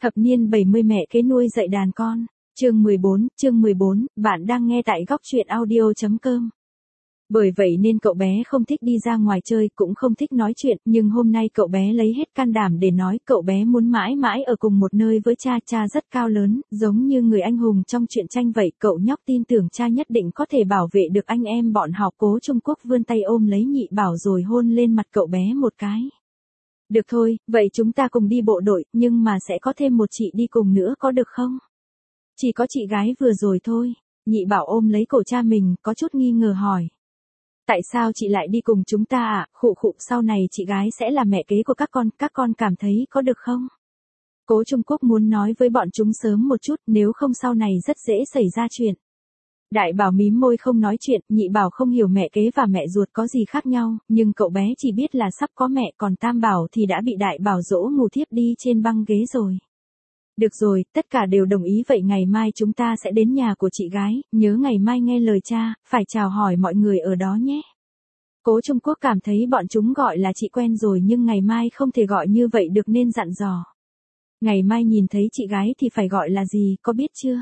Thập niên 70 mẹ kế nuôi dạy đàn con. Chương 14, bạn đang nghe tại góc truyện audio.com. Bởi vậy nên cậu bé không thích đi ra ngoài chơi, cũng không thích nói chuyện, nhưng hôm nay cậu bé lấy hết can đảm để nói, cậu bé muốn mãi mãi ở cùng một nơi với cha, cha rất cao lớn, giống như người anh hùng trong truyện tranh vậy, cậu nhóc tin tưởng cha nhất định có thể bảo vệ được anh em bọn họ. Cố Trung Quốc vươn tay ôm lấy Nhị Bảo rồi hôn lên mặt cậu bé một cái. Được thôi, vậy chúng ta cùng đi bộ đội, nhưng mà sẽ có thêm một chị đi cùng nữa có được không? Chỉ có chị gái vừa rồi thôi. Nhị Bảo ôm lấy cổ cha mình, có chút nghi ngờ hỏi. Tại sao chị lại đi cùng chúng ta ạ? Khụ, sau này chị gái sẽ là mẹ kế của các con cảm thấy có được không? Cố Trung Quốc muốn nói với bọn chúng sớm một chút, nếu không sau này rất dễ xảy ra chuyện. Đại Bảo mím môi không nói chuyện, Nhị Bảo không hiểu mẹ kế và mẹ ruột có gì khác nhau, nhưng cậu bé chỉ biết là sắp có mẹ, còn Tam Bảo thì đã bị Đại Bảo dỗ ngủ thiếp đi trên băng ghế rồi. Được rồi, tất cả đều đồng ý, vậy ngày mai chúng ta sẽ đến nhà của chị gái, nhớ ngày mai nghe lời cha, phải chào hỏi mọi người ở đó nhé. Cố Trung Quốc cảm thấy bọn chúng gọi là chị quen rồi nhưng ngày mai không thể gọi như vậy được nên dặn dò. Ngày mai nhìn thấy chị gái thì phải gọi là gì, có biết chưa?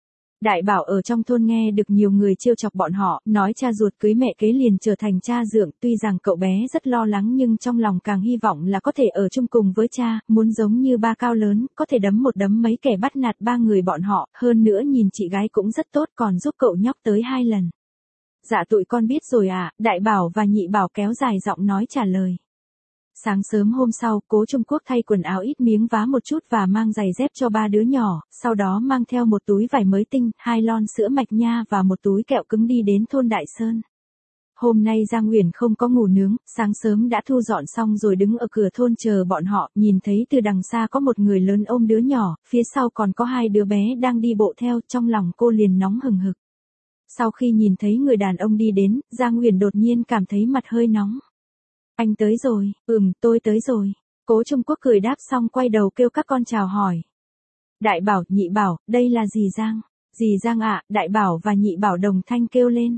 Đại Bảo ở trong thôn nghe được nhiều người trêu chọc bọn họ, nói cha ruột cưới mẹ kế liền trở thành cha dượng, tuy rằng cậu bé rất lo lắng nhưng trong lòng càng hy vọng là có thể ở chung cùng với cha, muốn giống như ba cao lớn, có thể đấm một đấm mấy kẻ bắt nạt ba người bọn họ, hơn nữa nhìn chị gái cũng rất tốt còn giúp cậu nhóc tới 2 lần. Dạ tụi con biết rồi ạ, Đại Bảo và Nhị Bảo kéo dài giọng nói trả lời. Sáng sớm hôm sau, Cố Trung Quốc thay quần áo ít miếng vá một chút và mang giày dép cho 3 đứa nhỏ, sau đó mang theo một túi vải mới tinh, 2 lon sữa mạch nha và một túi kẹo cứng đi đến thôn Đại Sơn. Hôm nay Giang Uyển không có ngủ nướng, sáng sớm đã thu dọn xong rồi đứng ở cửa thôn chờ bọn họ, nhìn thấy từ đằng xa có một người lớn ôm đứa nhỏ, phía sau còn có 2 đứa bé đang đi bộ theo, trong lòng cô liền nóng hừng hực. Sau khi nhìn thấy người đàn ông đi đến, Giang Uyển đột nhiên cảm thấy mặt hơi nóng. Anh tới rồi, tôi tới rồi. Cố Trung Quốc cười đáp xong quay đầu kêu các con chào hỏi. Đại Bảo, Nhị Bảo, đây là dì Giang. Dì Giang ạ, Đại Bảo và Nhị Bảo đồng thanh kêu lên.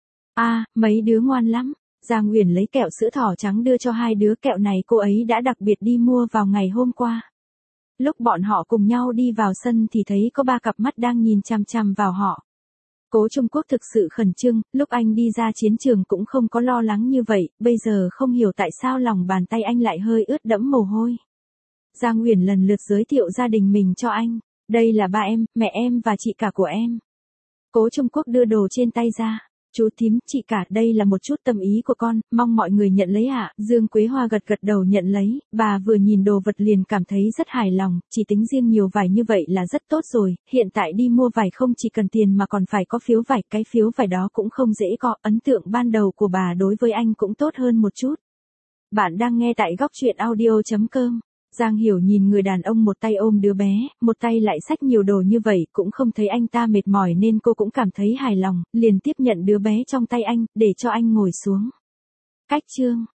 Mấy đứa ngoan lắm. Giang Uyển lấy kẹo sữa thỏ trắng đưa cho 2 đứa, kẹo này cô ấy đã đặc biệt đi mua vào ngày hôm qua. Lúc bọn họ cùng nhau đi vào sân thì thấy có 3 cặp mắt đang nhìn chằm chằm vào họ. Cố Trung Quốc thực sự khẩn trương, lúc anh đi ra chiến trường cũng không có lo lắng như vậy, bây giờ không hiểu tại sao lòng bàn tay anh lại hơi ướt đẫm mồ hôi. Giang Uyển lần lượt giới thiệu gia đình mình cho anh, đây là ba em, mẹ em và chị cả của em. Cố Trung Quốc đưa đồ trên tay ra, chú thím, chị cả, đây là một chút tâm ý của con, mong mọi người nhận lấy ạ. Dương Quế Hoa gật đầu nhận lấy, bà vừa nhìn đồ vật liền cảm thấy rất hài lòng, chỉ tính riêng nhiều vải như vậy là rất tốt rồi, hiện tại đi mua vải không chỉ cần tiền mà còn phải có phiếu vải, cái phiếu vải đó cũng không dễ có, ấn tượng ban đầu của bà đối với anh cũng tốt hơn một chút. Bạn đang nghe tại góc truyện audio.com. Giang Hiểu nhìn người đàn ông một tay ôm đứa bé, một tay lại xách nhiều đồ như vậy, cũng không thấy anh ta mệt mỏi nên cô cũng cảm thấy hài lòng, liền tiếp nhận đứa bé trong tay anh, để cho anh ngồi xuống. Cách chương